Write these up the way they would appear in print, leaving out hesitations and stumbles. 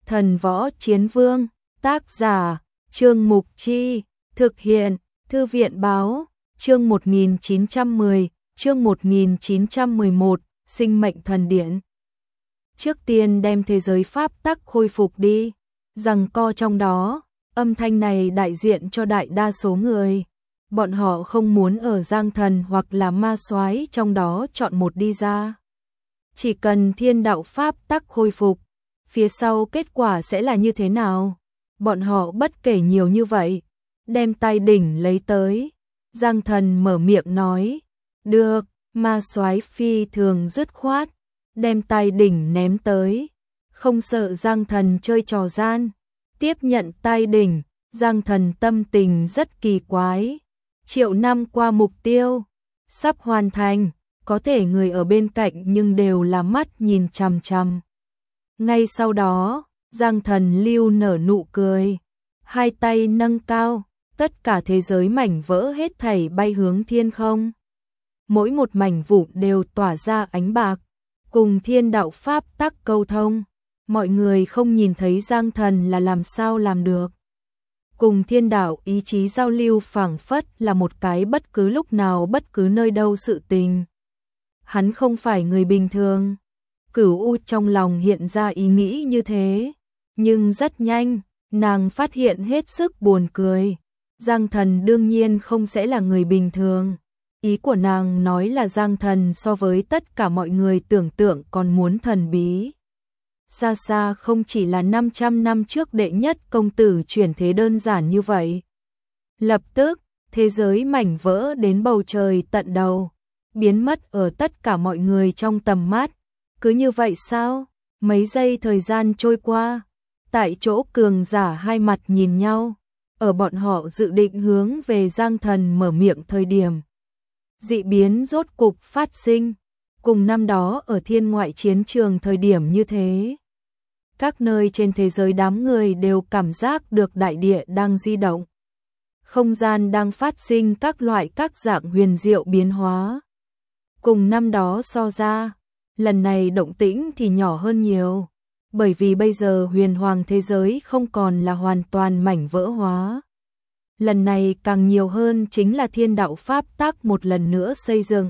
Thần Võ Chiến Vương, tác giả, Trương Mục Chi, thực hiện, Thư viện Báo, chương 1910, chương 1911, Sinh mệnh thần điện. Trước tiên đem thế giới pháp tắc khôi phục đi, giằng co trong đó, âm thanh này đại diện cho đại đa số người. Bọn họ không muốn ở Giang Thần hoặc là ma soái trong đó chọn một đi ra. Chỉ cần thiên đạo pháp tắc khôi phục, phía sau kết quả sẽ là như thế nào? Bọn họ bất kể nhiều như vậy, đem tai đỉnh lấy tới. Giang Thần mở miệng nói, được, ma soái phi thường dứt khoát, đem tai đỉnh ném tới. Không sợ Giang Thần chơi trò gian, tiếp nhận tai đỉnh, Giang Thần tâm tình rất kỳ quái. Triệu năm qua mục tiêu, sắp hoàn thành, có thể người ở bên cạnh nhưng đều là mắt nhìn chằm chằm. Ngay sau đó, Giang Thần lưu nở nụ cười, hai tay nâng cao, tất cả thế giới mảnh vỡ hết thảy bay hướng thiên không. Mỗi một mảnh vụn đều tỏa ra ánh bạc, cùng thiên đạo pháp tắc câu thông. Mọi người không nhìn thấy Giang Thần là làm sao làm được. Cùng thiên đạo ý chí giao lưu phảng phất là một cái bất cứ lúc nào bất cứ nơi đâu sự tình. Hắn không phải người bình thường. Cửu U trong lòng hiện ra ý nghĩ như thế, nhưng rất nhanh, nàng phát hiện hết sức buồn cười. Giang Thần đương nhiên không sẽ là người bình thường. Ý của nàng nói là Giang Thần so với tất cả mọi người tưởng tượng còn muốn thần bí. Xa xa không chỉ là 500 năm trước đệ nhất công tử chuyển thế đơn giản như vậy. Lập tức, thế giới mảnh vỡ đến bầu trời tận đầu, biến mất ở tất cả mọi người trong tầm mắt. Cứ như vậy sao? Mấy giây thời gian trôi qua, tại chỗ cường giả hai mặt nhìn nhau, ở bọn họ dự định hướng về Giang Thần mở miệng thời điểm. Dị biến rốt cục phát sinh, cùng năm đó ở thiên ngoại chiến trường thời điểm như thế. Các nơi trên thế giới đám người đều cảm giác được đại địa đang di động. Không gian đang phát sinh các loại các dạng huyền diệu biến hóa. Cùng năm đó so ra, lần này động tĩnh thì nhỏ hơn nhiều, bởi vì bây giờ huyền hoàng thế giới không còn là hoàn toàn mảnh vỡ hóa. Lần này càng nhiều hơn chính là thiên đạo pháp tắc một lần nữa xây dựng.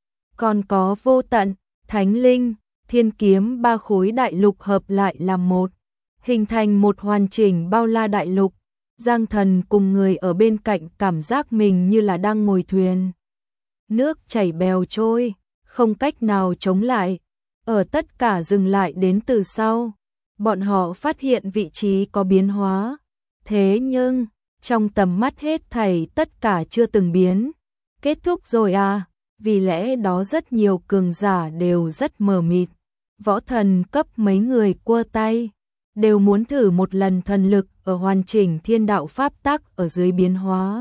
Còn có vô tận, thánh linh, thiên kiếm ba khối đại lục hợp lại làm một, hình thành một hoàn chỉnh bao la đại lục. Giang Thần cùng người ở bên cạnh cảm giác mình như là đang ngồi thuyền. Nước chảy bèo trôi, không cách nào chống lại. Ở tất cả dừng lại đến từ sau, bọn họ phát hiện vị trí có biến hóa. Thế nhưng, trong tầm mắt hết thảy tất cả chưa từng biến. Kết thúc rồi à? Vì lẽ đó rất nhiều cường giả đều rất mờ mịt. Võ thần cấp mấy người cua tay, đều muốn thử một lần thần lực ở hoàn chỉnh thiên đạo pháp tắc ở dưới biến hóa.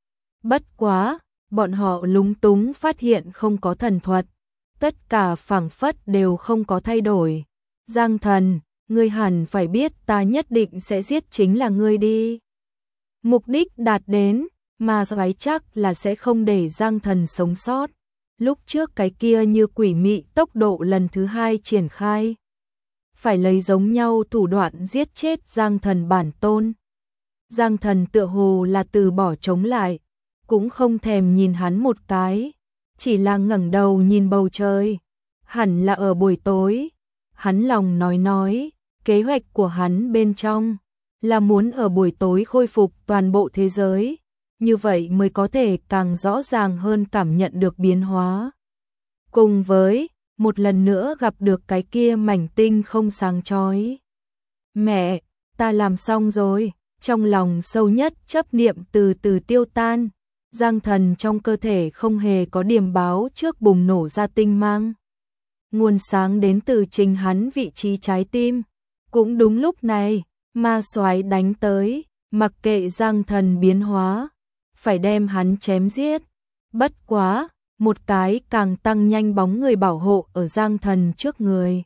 Bất quá, bọn họ lúng túng phát hiện không có thần thuật. Tất cả phảng phất đều không có thay đổi. Giang Thần, ngươi hẳn phải biết ta nhất định sẽ giết chính là ngươi đi. Mục đích đạt đến, mà soái chắc là sẽ không để Giang Thần sống sót. Lúc trước cái kia như quỷ mị tốc độ lần thứ hai triển khai. Phải lấy giống nhau thủ đoạn giết chết Giang Thần bản tôn. Giang Thần tựa hồ là từ bỏ chống lại, cũng không thèm nhìn hắn một cái, chỉ là ngẩng đầu nhìn bầu trời. Hẳn là ở buổi tối, hắn lòng nói, kế hoạch của hắn bên trong là muốn ở buổi tối khôi phục toàn bộ thế giới, như vậy mới có thể càng rõ ràng hơn cảm nhận được biến hóa. Cùng với, một lần nữa gặp được cái kia mảnh tinh không sáng chói. Mẹ, ta làm xong rồi, trong lòng sâu nhất chấp niệm từ từ tiêu tan. Giang Thần trong cơ thể không hề có điểm báo trước bùng nổ ra tinh mang. Nguồn sáng đến từ chính hắn vị trí trái tim. Cũng đúng lúc này, ma soái đánh tới, mặc kệ Giang Thần biến hóa, phải đem hắn chém giết. Bất quá, một cái càng tăng nhanh bóng người bảo hộ ở Giang Thần trước người.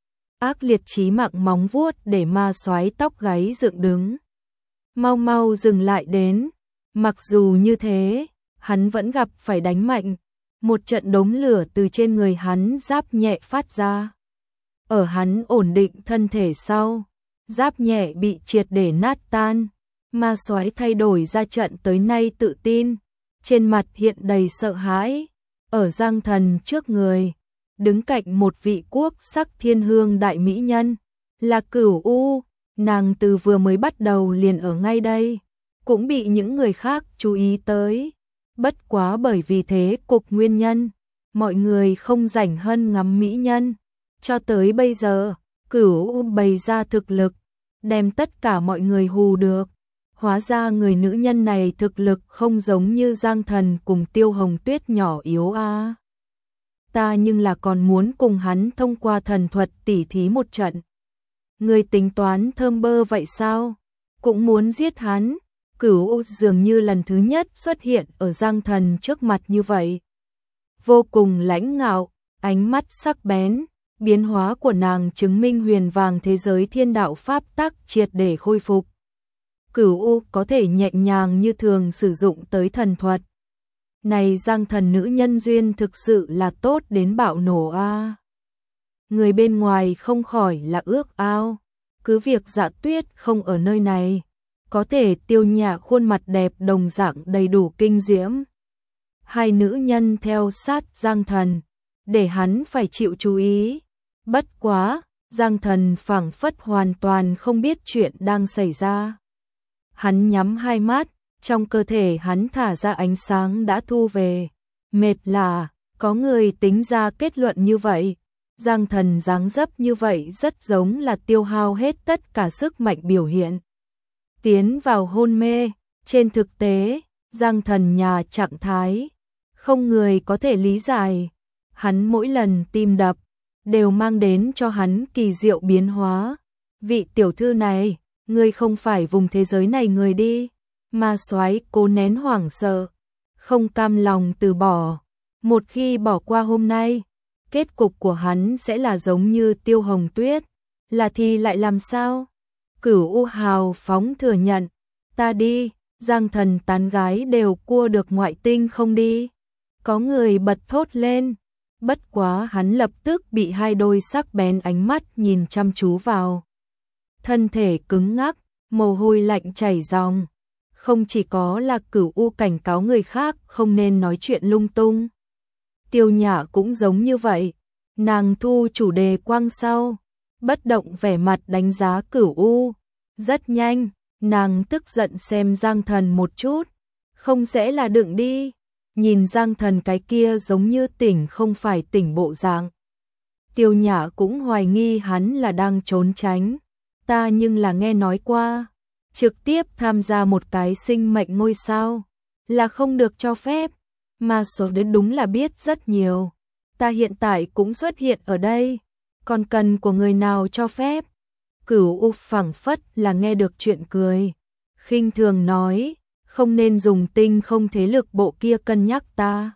Ác liệt chí mạng móng vuốt để ma soái tóc gáy dựng đứng. Mau mau dừng lại đến. Mặc dù như thế, hắn vẫn gặp phải đánh mạnh. Một trận đốm lửa từ trên người hắn giáp nhẹ phát ra. Ở hắn ổn định thân thể sau, giáp nhẹ bị triệt để nát tan. Ma soái thay đổi ra trận tới nay tự tin, trên mặt hiện đầy sợ hãi, ở Giang Thần trước người, đứng cạnh một vị quốc sắc thiên hương đại mỹ nhân, là Cửu U, nàng từ vừa mới bắt đầu liền ở ngay đây, cũng bị những người khác chú ý tới. Bất quá bởi vì thế cục nguyên nhân, mọi người không rảnh hơn ngắm mỹ nhân. Cho tới bây giờ, Cửu U bày ra thực lực, đem tất cả mọi người hù được. Hóa ra người nữ nhân này thực lực không giống như Giang Thần cùng Tiêu Hồng Tuyết nhỏ yếu a. Ta nhưng là còn muốn cùng hắn thông qua thần thuật tỉ thí một trận. Người tính toán thơm bơ vậy sao? Cũng muốn giết hắn. Cửu U dường như lần thứ nhất xuất hiện ở Giang Thần trước mặt như vậy. Vô cùng lãnh ngạo, ánh mắt sắc bén, biến hóa của nàng chứng minh huyền vàng thế giới thiên đạo pháp tắc triệt để khôi phục. Cửu U có thể nhẹ nhàng như thường sử dụng tới thần thuật. Này Giang Thần nữ nhân duyên thực sự là tốt đến bạo nổ a. Người bên ngoài không khỏi là ước ao, cứ việc Dạ Tuyết không ở nơi này, có thể Tiêu Nhã khuôn mặt đẹp đồng dạng đầy đủ kinh diễm. Hai nữ nhân theo sát Giang Thần, để hắn phải chịu chú ý. Bất quá, Giang Thần phảng phất hoàn toàn không biết chuyện đang xảy ra. Hắn nhắm hai mắt, trong cơ thể hắn thả ra ánh sáng đã thu về. Mệt là, có người tính ra kết luận như vậy. Giang Thần dáng dấp như vậy rất giống là tiêu hao hết tất cả sức mạnh biểu hiện. Tiến vào hôn mê, trên thực tế, Giang Thần nhà trạng thái, không người có thể lý giải. Hắn mỗi lần tim đập, đều mang đến cho hắn kỳ diệu biến hóa. Vị tiểu thư này, ngươi không phải vùng thế giới này người đi. Ma soái cố nén hoảng sợ, không cam lòng từ bỏ. Một khi bỏ qua hôm nay, kết cục của hắn sẽ là giống như Tiêu Hồng Tuyết, là thì lại làm sao? Cửu U hào phóng thừa nhận, ta đi, Giang Thần tán gái đều cua được ngoại tinh không đi. Có người bật thốt lên, bất quá hắn lập tức bị hai đôi sắc bén ánh mắt nhìn chăm chú vào. Thân thể cứng ngắc, mồ hôi lạnh chảy ròng. Không chỉ có là Cửu U cảnh cáo người khác không nên nói chuyện lung tung. Tiêu Nhã cũng giống như vậy, nàng thu chủ đề quang sau, bất động vẻ mặt đánh giá Cửu U. Rất nhanh, nàng tức giận xem Giang Thần một chút, không sẽ là đựng đi. Nhìn Giang Thần cái kia giống như tỉnh không phải tỉnh bộ dạng. Tiêu Nhã cũng hoài nghi hắn là đang trốn tránh. Ta nhưng là nghe nói qua, trực tiếp tham gia một cái sinh mệnh ngôi sao là không được cho phép, mà số đến đúng là biết rất nhiều. Ta hiện tại cũng xuất hiện ở đây, còn cần của người nào cho phép? Cửu U phảng phất là nghe được chuyện cười, khinh thường nói, không nên dùng tinh không thế lực bộ kia cân nhắc ta.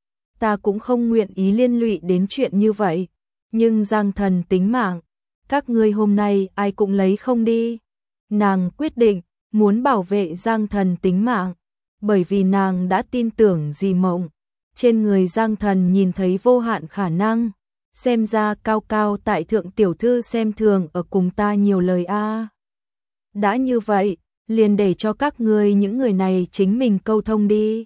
Ta cũng không nguyện ý liên lụy đến chuyện như vậy, nhưng Giang Thần tính mạng, các ngươi hôm nay ai cũng lấy không đi. Nàng quyết định muốn bảo vệ Giang Thần tính mạng, bởi vì nàng đã tin tưởng Dì Mộng. Trên người Giang Thần nhìn thấy vô hạn khả năng, xem ra cao cao tại thượng tiểu thư xem thường ở cùng ta nhiều lời a. Đã như vậy, liền để cho các ngươi những người này chính mình câu thông đi.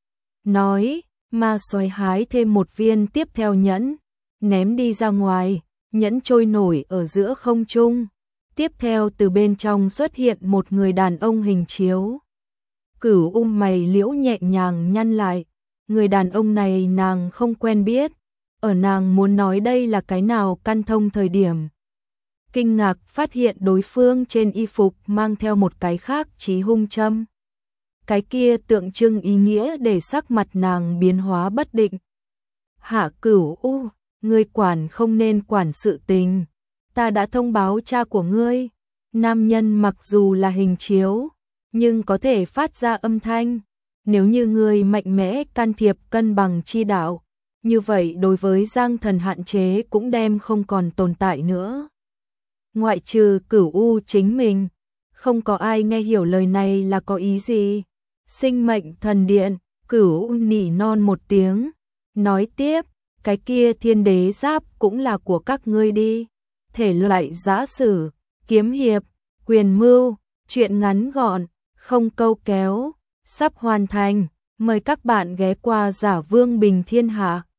Nói, ma xoáy hái thêm một viên tiếp theo nhẫn, ném đi ra ngoài, nhẫn trôi nổi ở giữa không trung. Tiếp theo từ bên trong xuất hiện một người đàn ông hình chiếu. Cửu mày liễu nhẹ nhàng nhăn lại, người đàn ông này nàng không quen biết, ở nàng muốn nói đây là cái nào căn thông thời điểm. Kinh ngạc phát hiện đối phương trên y phục mang theo một cái khác chí hung châm. Cái kia tượng trưng ý nghĩa để sắc mặt nàng biến hóa bất định. Hạ Cửu U, ngươi quản không nên quản sự tình. Ta đã thông báo cha của ngươi. Nam nhân mặc dù là hình chiếu, nhưng có thể phát ra âm thanh. Nếu như ngươi mạnh mẽ can thiệp cân bằng chi đạo, như vậy đối với Giang Thần hạn chế cũng đem không còn tồn tại nữa. Ngoại trừ Cửu U chính mình, không có ai nghe hiểu lời này là có ý gì. Sinh mệnh thần điện, Cửu U nỉ non một tiếng, nói tiếp, cái kia thiên đế giáp cũng là của các ngươi đi. Thể loại giã sử, kiếm hiệp, Quyền mưu, chuyện ngắn gọn, không câu kéo, sắp hoàn thành. Mời các bạn ghé qua Giả Vương Bình Thiên Hạ.